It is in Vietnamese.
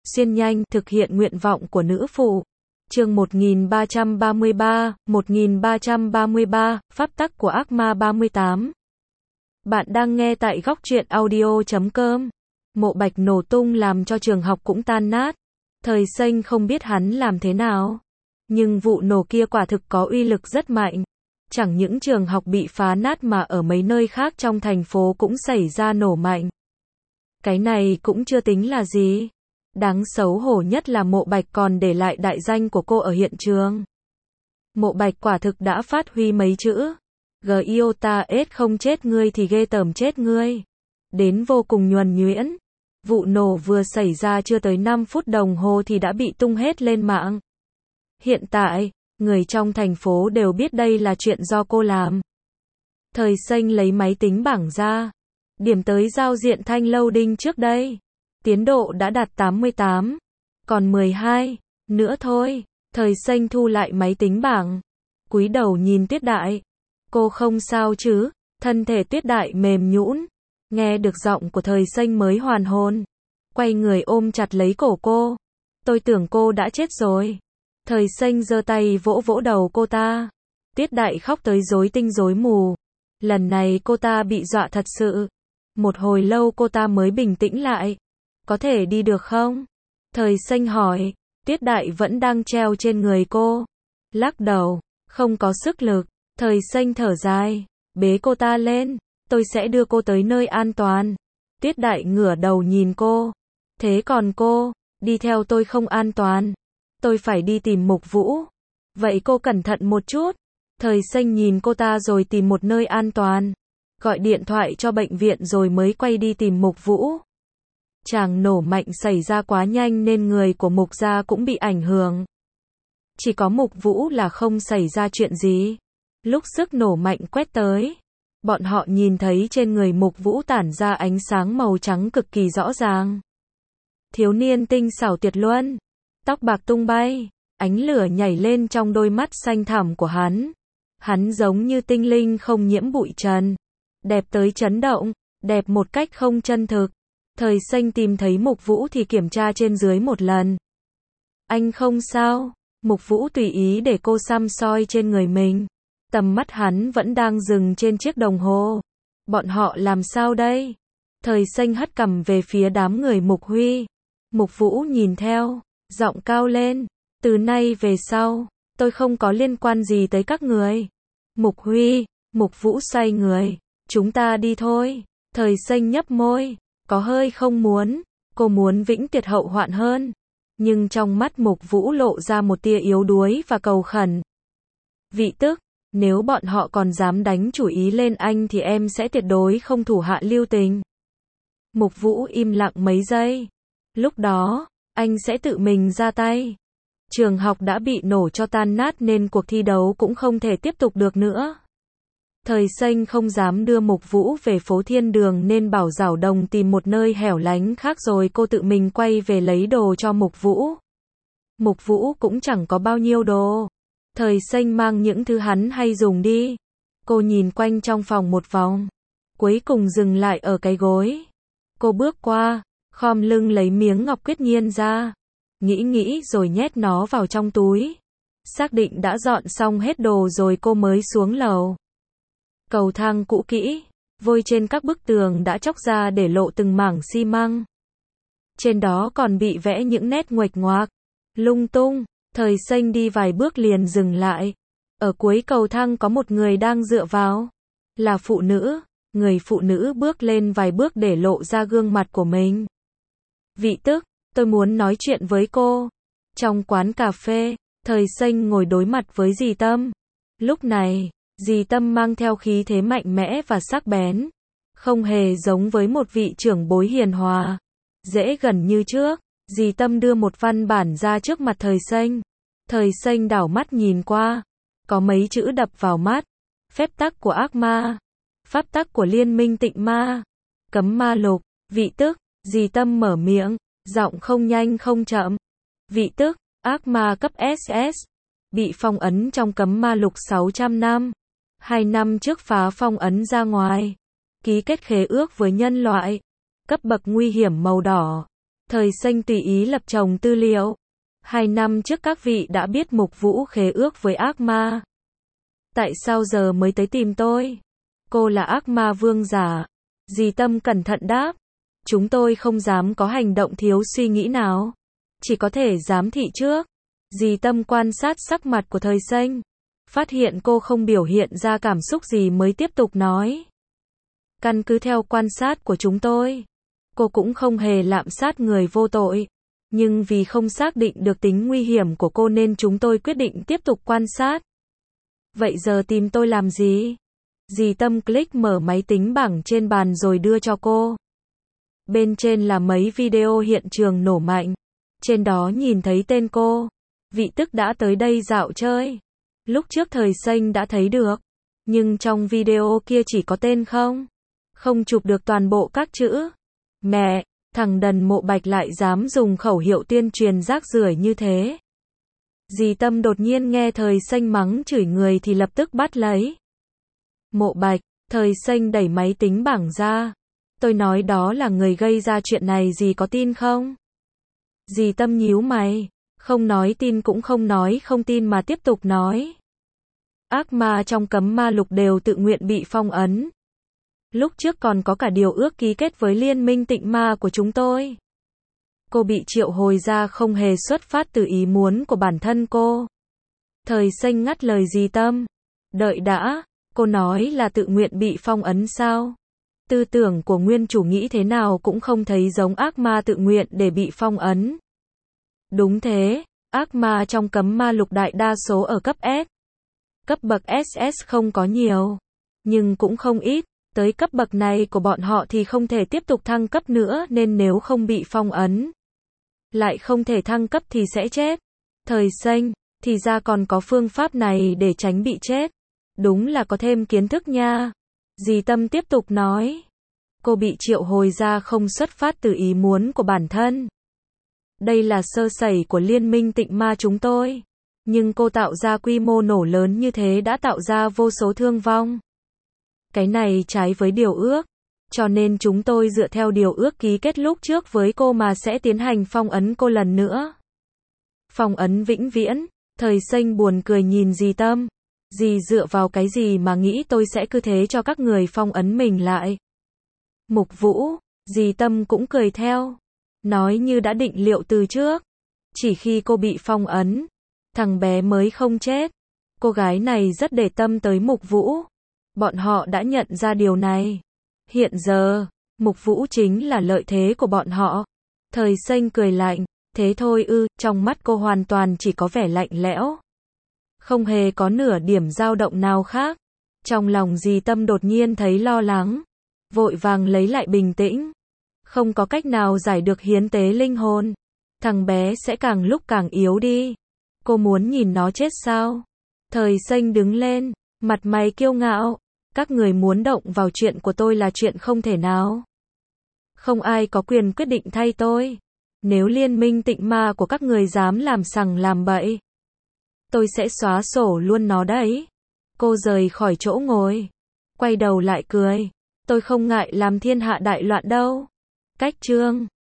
xuyên nhanh, thực hiện nguyện vọng của nữ phụ. Chương 1333, Pháp tắc của ác ma 38. Bạn đang nghe tại góc truyện audio.com. Mộ Bạch nổ tung làm cho trường học cũng tan nát. Thời Xanh không biết hắn làm thế nào. Nhưng vụ nổ kia quả thực có uy lực rất mạnh. Chẳng những trường học bị phá nát mà ở mấy nơi khác trong thành phố cũng xảy ra nổ mạnh. Cái này cũng chưa tính là gì. Đáng xấu hổ nhất là Mộ Bạch còn để lại đại danh của cô ở hiện trường. Mộ Bạch quả thực đã phát huy mấy chữ. Giota S không chết ngươi thì ghê tởm chết ngươi. Đến vô cùng nhuần nhuyễn. Vụ nổ vừa xảy ra chưa tới 5 phút đồng hồ thì đã bị tung hết lên mạng. Hiện tại, người trong thành phố đều biết đây là chuyện do cô làm. Thời Xanh lấy máy tính bảng ra. Điểm tới giao diện thanh loading trước đây. Tiến độ đã đạt 88. Còn 12 nữa thôi. Thời Xanh thu lại máy tính bảng. Cúi đầu nhìn Tuyết Đại. Cô không sao chứ? Thân thể Tuyết Đại mềm nhũn. Nghe được giọng của Thời Xanh mới hoàn hồn. Quay người ôm chặt lấy cổ cô. Tôi tưởng cô đã chết rồi. Thời Xanh giơ tay vỗ vỗ đầu cô ta. Tuyết Đại khóc tới rối tinh rối mù. Lần này cô ta bị dọa thật sự. Một hồi lâu cô ta mới bình tĩnh lại. Có thể đi được không? Thời Xanh hỏi. Tuyết Đại vẫn đang treo trên người cô. Lắc đầu. Không có sức lực. Thời Xanh thở dài. Bế cô ta lên. Tôi sẽ đưa cô tới nơi an toàn. Tuyết Đại ngửa đầu nhìn cô. Thế còn cô? Đi theo tôi không an toàn. Tôi phải đi tìm Mục Vũ. Vậy cô cẩn thận một chút. Thời Xanh nhìn cô ta rồi tìm một nơi an toàn. Gọi điện thoại cho bệnh viện rồi mới quay đi tìm Mục Vũ. Tràng nổ mạnh xảy ra quá nhanh nên người của Mục gia cũng bị ảnh hưởng. Chỉ có Mục Vũ là không xảy ra chuyện gì. Lúc sức nổ mạnh quét tới, bọn họ nhìn thấy trên người Mục Vũ tản ra ánh sáng màu trắng cực kỳ rõ ràng. Thiếu niên tinh xảo tuyệt luân, tóc bạc tung bay, ánh lửa nhảy lên trong đôi mắt xanh thẳm của hắn. Hắn giống như tinh linh không nhiễm bụi trần. Đẹp tới chấn động, đẹp một cách không chân thực. Thời Xanh tìm thấy Mục Vũ thì kiểm tra trên dưới một lần. Anh không sao. Mục Vũ tùy ý để cô xăm soi trên người mình. Tầm mắt hắn vẫn đang dừng trên chiếc đồng hồ. Bọn họ làm sao đây? Thời Xanh hất cằm về phía đám người Mục Huy. Mục Vũ nhìn theo, giọng cao lên. Từ nay về sau, tôi không có liên quan gì tới các người. Mục Huy, Mục Vũ xoay người. Chúng ta đi thôi. Thời Xanh nhấp môi. Có hơi không muốn. Cô muốn vĩnh tuyệt hậu hoạn hơn. Nhưng trong mắt Mục Vũ lộ ra một tia yếu đuối và cầu khẩn. Vị tức, nếu bọn họ còn dám đánh chủ ý lên anh thì em sẽ tuyệt đối không thủ hạ lưu tình. Mục Vũ im lặng mấy giây. Lúc đó, anh sẽ tự mình ra tay. Trường học đã bị nổ cho tan nát nên cuộc thi đấu cũng không thể tiếp tục được nữa. Thời Xanh không dám đưa Mục Vũ về phố Thiên Đường nên bảo Giảo Đồng tìm một nơi hẻo lánh khác rồi cô tự mình quay về lấy đồ cho Mục Vũ. Mục Vũ cũng chẳng có bao nhiêu đồ. Thời Xanh mang những thứ hắn hay dùng đi. Cô nhìn quanh trong phòng một vòng. Cuối cùng dừng lại ở cái gối. Cô bước qua, khom lưng lấy miếng ngọc quyết nhiên ra. Nghĩ rồi nhét nó vào trong túi. Xác định đã dọn xong hết đồ rồi cô mới xuống lầu. Cầu thang cũ kỹ, vôi trên các bức tường đã chóc ra để lộ từng mảng xi măng. Trên đó còn bị vẽ những nét nguệch ngoạc, lung tung. Thời Xanh đi vài bước liền dừng lại. Ở cuối cầu thang có một người đang dựa vào. Là phụ nữ. Người phụ nữ bước lên vài bước để lộ ra gương mặt của mình. Vị tức, tôi muốn nói chuyện với cô. Trong quán cà phê, Thời Xanh ngồi đối mặt với dì Tâm. Lúc này, dì Tâm mang theo khí thế mạnh mẽ và sắc bén. Không hề giống với một vị trưởng bối hiền hòa. Dễ gần như trước. Dì Tâm đưa một văn bản ra trước mặt Thời Xanh. Thời Xanh đảo mắt nhìn qua. Có mấy chữ đập vào mắt. Phép tắc của ác ma. Pháp tắc của liên minh tịnh ma. Cấm ma lục. Vị tức, dì Tâm mở miệng. Giọng không nhanh không chậm. Vị tức, ác ma cấp SS. Bị phong ấn trong cấm ma lục 600 năm. 2 năm trước phá phong ấn ra ngoài. Ký kết khế ước với nhân loại. Cấp bậc nguy hiểm màu đỏ. Thời Xanh tùy ý lập chồng tư liệu. 2 năm trước các vị đã biết Mục Vũ khế ước với ác ma. Tại sao giờ mới tới tìm tôi? Cô là ác ma vương giả. Dì Tâm cẩn thận đáp. Chúng tôi không dám có hành động thiếu suy nghĩ nào. Chỉ có thể giám thị trước. Dì Tâm quan sát sắc mặt của Thời Xanh. Phát hiện cô không biểu hiện ra cảm xúc gì mới tiếp tục nói. Căn cứ theo quan sát của chúng tôi, cô cũng không hề lạm sát người vô tội. Nhưng vì không xác định được tính nguy hiểm của cô nên chúng tôi quyết định tiếp tục quan sát. Vậy giờ tìm tôi làm gì? Dì Tâm click mở máy tính bảng trên bàn rồi đưa cho cô. Bên trên là mấy video hiện trường nổ mạnh. Trên đó nhìn thấy tên cô. Vị tức đã tới đây dạo chơi. Lúc trước Thời Xanh đã thấy được. Nhưng trong video kia chỉ có tên không chụp được toàn bộ các chữ. Mẹ, thằng đần Mộ Bạch lại dám dùng khẩu hiệu tuyên truyền rác rưởi như thế. Dì Tâm đột nhiên nghe Thời Xanh mắng chửi người thì lập tức bắt lấy. Mộ Bạch, Thời Xanh đẩy máy tính bảng ra. Tôi nói đó là người gây ra chuyện này, dì có tin không? Dì Tâm nhíu mày, không nói tin cũng không nói không tin mà tiếp tục nói. Ác ma trong cấm ma lục đều tự nguyện bị phong ấn. Lúc trước còn có cả điều ước ký kết với liên minh tịnh ma của chúng tôi. Cô bị triệu hồi ra không hề xuất phát từ ý muốn của bản thân cô. Thời Xanh ngắt lời dì Tâm. Đợi đã, cô nói là tự nguyện bị phong ấn sao? Tư tưởng của nguyên chủ nghĩ thế nào cũng không thấy giống ác ma tự nguyện để bị phong ấn. Đúng thế, ác ma trong cấm ma lục đại đa số ở cấp S. Cấp bậc SS không có nhiều, nhưng cũng không ít. Tới cấp bậc này của bọn họ thì không thể tiếp tục thăng cấp nữa nên nếu không bị phong ấn, lại không thể thăng cấp thì sẽ chết. Thời Xanh, thì ra còn có phương pháp này để tránh bị chết. Đúng là có thêm kiến thức nha. Dì Tâm tiếp tục nói. Cô bị triệu hồi ra không xuất phát từ ý muốn của bản thân. Đây là sơ sẩy của liên minh tịnh ma chúng tôi. Nhưng cô tạo ra quy mô nổ lớn như thế đã tạo ra vô số thương vong. Cái này trái với điều ước. Cho nên chúng tôi dựa theo điều ước ký kết lúc trước với cô mà sẽ tiến hành phong ấn cô lần nữa. Phong ấn vĩnh viễn. Thời Xanh buồn cười nhìn dì Tâm. Dì dựa vào cái gì mà nghĩ tôi sẽ cứ thế cho các người phong ấn mình lại? Mục Vũ, dì Tâm cũng cười theo. Nói như đã định liệu từ trước. Chỉ khi cô bị phong ấn, thằng bé mới không chết. Cô gái này rất để tâm tới Mục Vũ. Bọn họ đã nhận ra điều này. Hiện giờ, Mục Vũ chính là lợi thế của bọn họ. Thời Xanh cười lạnh. Thế thôi ư? Trong mắt cô hoàn toàn chỉ có vẻ lạnh lẽo. Không hề có nửa điểm dao động nào khác. Trong lòng dì Tâm đột nhiên thấy lo lắng. Vội vàng lấy lại bình tĩnh. Không có cách nào giải được hiến tế linh hồn. Thằng bé sẽ càng lúc càng yếu đi. Cô muốn nhìn nó chết sao? Thời Xanh đứng lên, mặt mày kiêu ngạo. Các người muốn động vào chuyện của tôi là chuyện không thể nào. Không ai có quyền quyết định thay tôi. Nếu liên minh tịnh ma của các người dám làm sằng làm bậy, tôi sẽ xóa sổ luôn nó đấy. Cô rời khỏi chỗ ngồi, quay đầu lại cười. Tôi không ngại làm thiên hạ đại loạn đâu. Cách chương